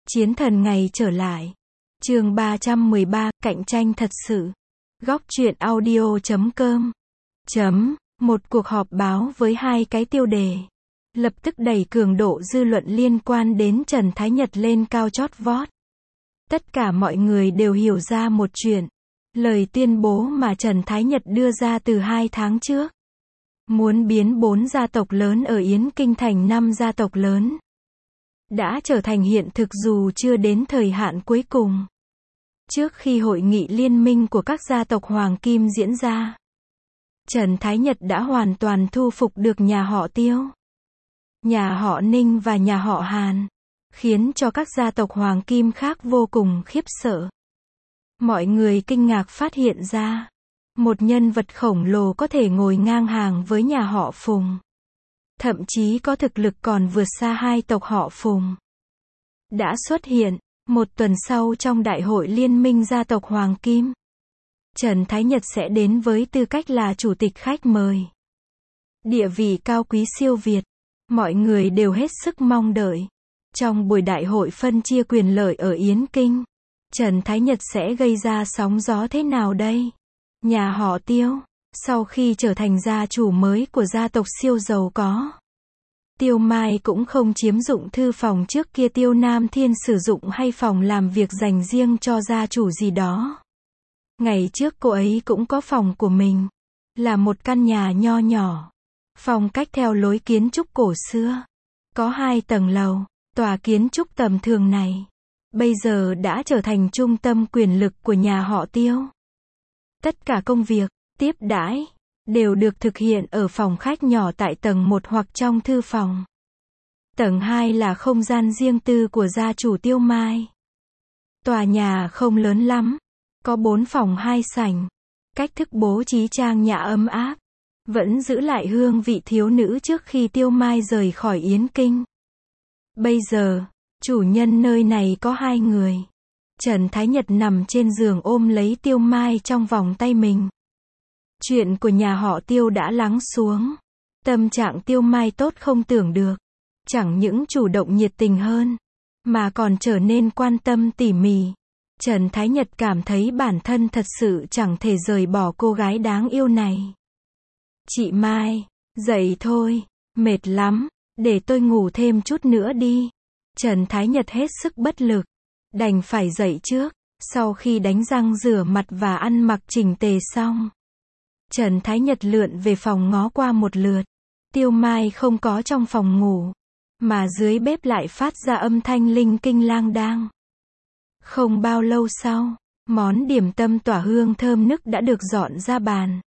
Chiến thần ngày trở lại. Chương 313, cạnh tranh thật sự. Góc truyện audio.com. Một cuộc họp báo với hai cái tiêu đề. Lập tức đẩy cường độ dư luận liên quan đến Trần Thái Nhật lên cao chót vót. Tất cả mọi người đều hiểu ra một chuyện. Lời tuyên bố mà Trần Thái Nhật đưa ra từ 2 tháng trước. Muốn biến 4 gia tộc lớn ở Yến Kinh thành 5 gia tộc lớn. Đã trở thành hiện thực dù chưa đến thời hạn cuối cùng. Trước khi hội nghị liên minh của các gia tộc Hoàng Kim diễn ra, Trần Thái Nhật đã hoàn toàn thu phục được nhà họ Tiêu, nhà họ Ninh và nhà họ Hàn, khiến cho các gia tộc Hoàng Kim khác vô cùng khiếp sợ. Mọi người kinh ngạc phát hiện ra, một nhân vật khổng lồ có thể ngồi ngang hàng với nhà họ Phùng. Thậm chí có thực lực còn vượt xa hai tộc họ Phùng. Đã xuất hiện, một tuần sau trong đại hội liên minh gia tộc Hoàng Kim. Trần Thái Nhật sẽ đến với tư cách là chủ tịch khách mời. Địa vị cao quý siêu việt, mọi người đều hết sức mong đợi. Trong buổi đại hội phân chia quyền lợi ở Yến Kinh, Trần Thái Nhật sẽ gây ra sóng gió thế nào đây? Nhà họ Tiêu, sau khi trở thành gia chủ mới của gia tộc siêu giàu có, Tiêu Mai cũng không chiếm dụng thư phòng trước kia Tiêu Nam Thiên sử dụng hay phòng làm việc dành riêng cho gia chủ gì đó. Ngày trước cô ấy cũng có phòng của mình, là một căn nhà nho nhỏ, phong cách theo lối kiến trúc cổ xưa, có 2 tầng lầu. Tòa kiến trúc tầm thường này bây giờ đã trở thành trung tâm quyền lực của nhà họ Tiêu. Tất cả công việc, tiếp đãi đều được thực hiện ở phòng khách nhỏ tại tầng 1 hoặc trong thư phòng. Tầng 2 là không gian riêng tư của gia chủ Tiêu Mai. Tòa nhà không lớn lắm, có 4 phòng 2 sảnh. Cách thức bố trí trang nhã ấm áp, vẫn giữ lại hương vị thiếu nữ trước khi Tiêu Mai rời khỏi Yến Kinh. Bây giờ, chủ nhân nơi này có 2 người. Trần Thái Nhật nằm trên giường ôm lấy Tiêu Mai trong vòng tay mình. Chuyện của nhà họ Tiêu đã lắng xuống. Tâm trạng Tiêu Mai tốt không tưởng được. Chẳng những chủ động nhiệt tình hơn, mà còn trở nên quan tâm tỉ mỉ. Trần Thái Nhật cảm thấy bản thân thật sự chẳng thể rời bỏ cô gái đáng yêu này. Chị Mai, dậy thôi, mệt lắm, để tôi ngủ thêm chút nữa đi. Trần Thái Nhật hết sức bất lực, đành phải dậy trước. Sau khi đánh răng rửa mặt và ăn mặc chỉnh tề xong, Trần Thái Nhật lượn về phòng ngó qua một lượt. Tiêu Mai không có trong phòng ngủ, mà dưới bếp lại phát ra âm thanh linh kinh lang đang. Không bao lâu sau, món điểm tâm tỏa hương thơm nức đã được dọn ra bàn.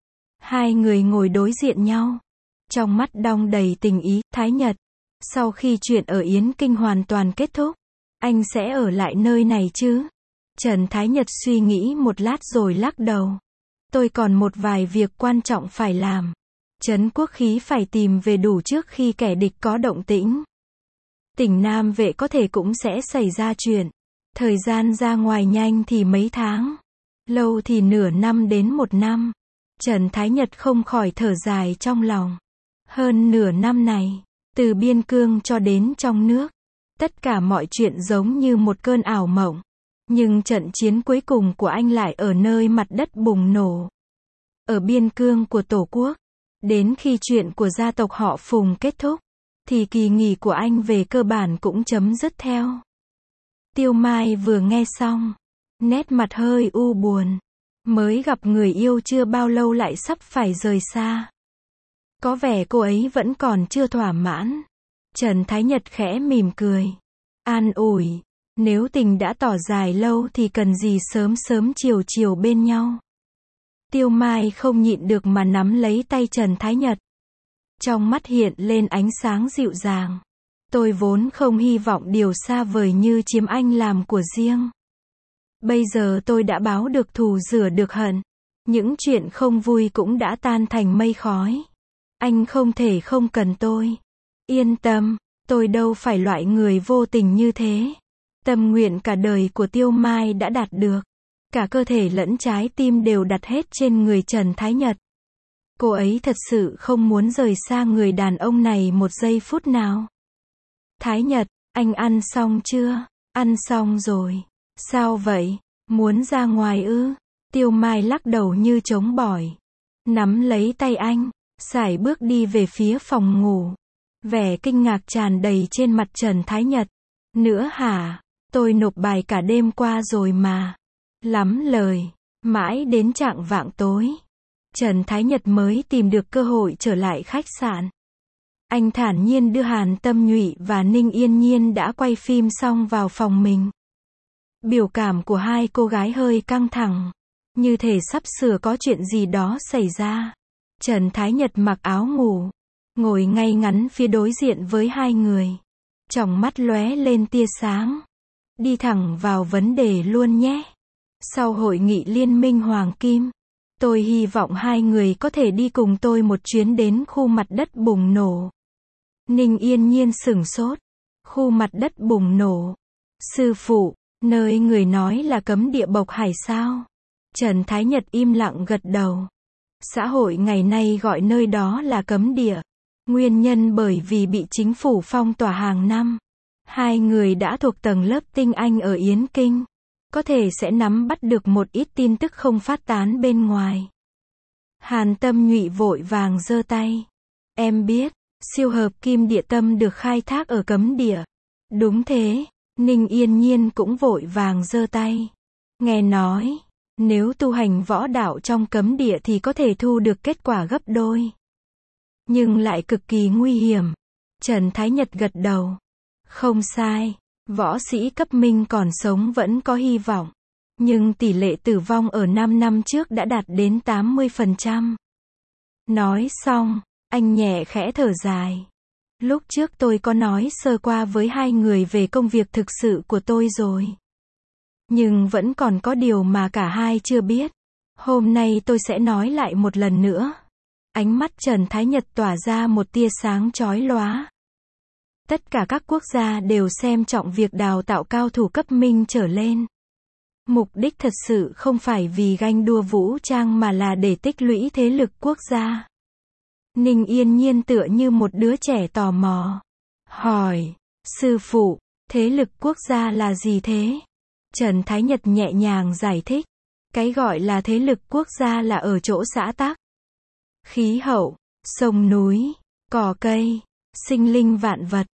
2 người ngồi đối diện nhau, trong mắt đong đầy tình ý. Thái Nhật, sau khi chuyện ở Yến Kinh hoàn toàn kết thúc, anh sẽ ở lại nơi này chứ? Trần Thái Nhật suy nghĩ một lát rồi lắc đầu. Tôi còn một vài việc quan trọng phải làm. Trấn Quốc Khí phải tìm về đủ trước khi kẻ địch có động tĩnh. Tỉnh Nam Vệ có thể cũng sẽ xảy ra chuyện. Thời gian ra ngoài nhanh thì mấy tháng, lâu thì nửa năm đến 1 năm. Trần Thái Nhật không khỏi thở dài trong lòng. Hơn nửa năm này, từ biên cương cho đến trong nước, tất cả mọi chuyện giống như một cơn ảo mộng. Nhưng trận chiến cuối cùng của anh lại ở nơi mặt đất bùng nổ. Ở biên cương của Tổ quốc. Đến khi chuyện của gia tộc họ Phùng kết thúc, thì kỳ nghỉ của anh về cơ bản cũng chấm dứt theo. Tiêu Mai vừa nghe xong, nét mặt hơi u buồn. Mới gặp người yêu chưa bao lâu lại sắp phải rời xa. Có vẻ cô ấy vẫn còn chưa thỏa mãn. Trần Thái Nhật khẽ mỉm cười, an ủi, nếu tình đã tỏ dài lâu thì cần gì sớm sớm chiều chiều bên nhau. Tiêu Mai không nhịn được mà nắm lấy tay Trần Thái Nhật. Trong mắt hiện lên ánh sáng dịu dàng. Tôi vốn không hy vọng điều xa vời như chiếm anh làm của riêng. Bây giờ tôi đã báo được thù rửa được hận. Những chuyện không vui cũng đã tan thành mây khói. Anh không thể không cần tôi. Yên tâm, tôi đâu phải loại người vô tình như thế. Tâm nguyện cả đời của Tiêu Mai đã đạt được. Cả cơ thể lẫn trái tim đều đặt hết trên người Trần Thái Nhật. Cô ấy thật sự không muốn rời xa người đàn ông này một giây phút nào. Thái Nhật, anh ăn xong chưa? Ăn xong rồi. Sao vậy? Muốn ra ngoài ư? Tiêu Mai lắc đầu như trống bỏi. Nắm lấy tay anh, sải bước đi về phía phòng ngủ. Vẻ kinh ngạc tràn đầy trên mặt Trần Thái Nhật. Nữa hả? Tôi nộp bài cả đêm qua rồi mà. Lắm lời. Mãi đến chạng vạng tối, Trần Thái Nhật mới tìm được cơ hội trở lại khách sạn. Anh thản nhiên đưa Hàn Tâm Nhụy và Ninh Yên Nhiên đã quay phim xong vào phòng mình. Biểu cảm của hai cô gái hơi căng thẳng, như thể sắp sửa có chuyện gì đó xảy ra. Trần Thái Nhật mặc áo ngủ, ngồi ngay ngắn phía đối diện với hai người. Tròng mắt lóe lên tia sáng. Đi thẳng vào vấn đề luôn nhé. Sau hội nghị Liên minh Hoàng Kim, tôi hy vọng hai người có thể đi cùng tôi một chuyến đến khu mặt đất bùng nổ. Ninh Yên Nhiên sửng sốt. Khu mặt đất bùng nổ. Sư phụ, nơi người nói là cấm địa Bộc Hải sao? Trần Thái Nhật im lặng gật đầu. Xã hội ngày nay gọi nơi đó là cấm địa. Nguyên nhân bởi vì bị chính phủ phong tỏa hàng năm. Hai người đã thuộc tầng lớp tinh anh ở Yến Kinh. Có thể sẽ nắm bắt được một ít tin tức không phát tán bên ngoài. Hàn Tâm Nhụy vội vàng giơ tay. Em biết, siêu hợp kim địa tâm được khai thác ở cấm địa. Đúng thế, Ninh Yên Nhiên cũng vội vàng giơ tay. Nghe nói, nếu tu hành võ đạo trong cấm địa thì có thể thu được kết quả gấp đôi. Nhưng lại cực kỳ nguy hiểm. Trần Thái Nhật gật đầu. Không sai. Võ sĩ cấp minh còn sống vẫn có hy vọng. Nhưng tỷ lệ tử vong ở 5 năm trước đã đạt đến 80%. Nói xong, anh nhẹ khẽ thở dài. Lúc trước tôi có nói sơ qua với hai người về công việc thực sự của tôi rồi. Nhưng vẫn còn có điều mà cả hai chưa biết. Hôm nay tôi sẽ nói lại một lần nữa. Ánh mắt Trần Thái Nhật tỏa ra một tia sáng chói lóa. Tất cả các quốc gia đều xem trọng việc đào tạo cao thủ cấp minh trở lên. Mục đích thật sự không phải vì ganh đua vũ trang mà là để tích lũy thế lực quốc gia. Ninh Yên Nhiên tựa như một đứa trẻ tò mò. Hỏi, sư phụ, thế lực quốc gia là gì thế? Trần Thái Nhật nhẹ nhàng giải thích. Cái gọi là thế lực quốc gia là ở chỗ xã tắc. Khí hậu, sông núi, cỏ cây, sinh linh vạn vật.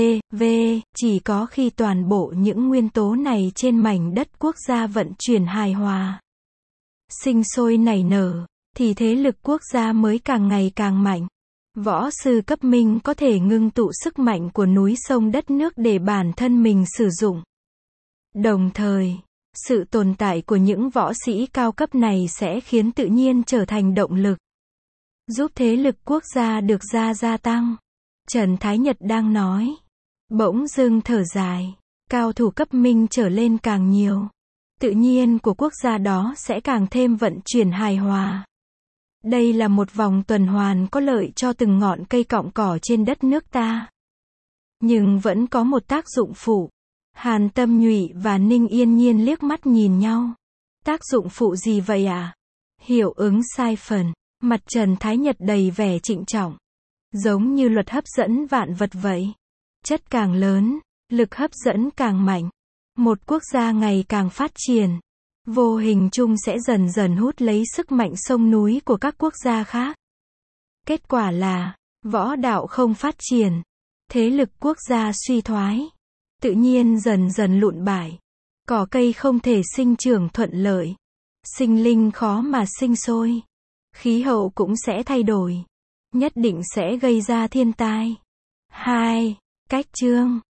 Chỉ có khi toàn bộ những nguyên tố này trên mảnh đất quốc gia vận chuyển hài hòa, sinh sôi nảy nở, thì thế lực quốc gia mới càng ngày càng mạnh. Võ sư cấp minh có thể ngưng tụ sức mạnh của núi sông đất nước để bản thân mình sử dụng. Đồng thời, sự tồn tại của những võ sĩ cao cấp này sẽ khiến tự nhiên trở thành động lực, giúp thế lực quốc gia được gia tăng. Trần Thái Nhật đang nói. Bỗng dưng thở dài. Cao thủ cấp minh trở lên càng nhiều, tự nhiên của quốc gia đó sẽ càng thêm vận chuyển hài hòa. Đây là một vòng tuần hoàn có lợi cho từng ngọn cây cọng cỏ trên đất nước ta. Nhưng vẫn có một tác dụng phụ. Hàn Tâm Nhụy và Ninh Yên Nhiên liếc mắt nhìn nhau. Tác dụng phụ gì vậy à? Hiệu ứng sai phần. Mặt Trần Thái Nhật đầy vẻ trịnh trọng. Giống như luật hấp dẫn vạn vật vậy. Chất càng lớn, lực hấp dẫn càng mạnh. Một quốc gia ngày càng phát triển, vô hình chung sẽ dần dần hút lấy sức mạnh sông núi của các quốc gia khác. Kết quả là, võ đạo không phát triển, thế lực quốc gia suy thoái, tự nhiên dần dần lụn bại, cỏ cây không thể sinh trưởng thuận lợi, sinh linh khó mà sinh sôi, khí hậu cũng sẽ thay đổi, nhất định sẽ gây ra thiên tai. 2. Cách chương